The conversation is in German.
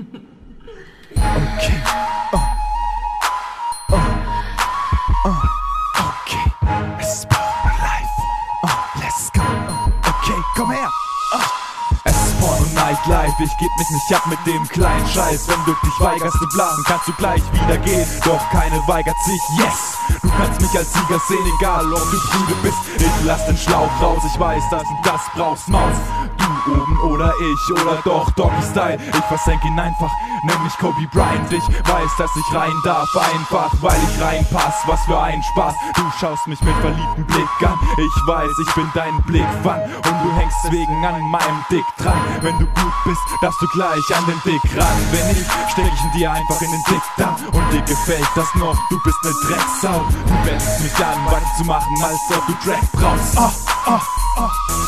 Okay. Okay. Es ist Porno Life. Let's go. Okay, komm her. Es ist Porno Nightlife, ich geb mich nicht ab mit dem kleinen Scheiß. Wenn du dich weigerst zu blasen, kannst du gleich wieder gehen. Doch keine weigert sich, yes! Du kannst mich als Sieger sehen, egal ob du prüde bist. Ich lass den Schlauch raus, ich weiß, dass du das brauchst, Maus. Du oben oder ich oder doch Doggy Style. Ich versenk ihn einfach, nenn mich Kobe Bryant. Ich weiß, dass ich rein darf, einfach weil ich reinpass. Was für ein Spaß, du schaust mich mit verliebtem Blick an. Ich weiß, ich bin dein Blickfang und du hängst deswegen an meinem Dick dran. Wenn du gut bist, darfst du gleich an den Dick ran. Wenn nicht, steck ich ihn dir einfach in den Dick da. Und dir gefällt das noch, du bist ne Drecksau. Du wendest mich an, weiter zu machen, als ob du Dreck brauchst.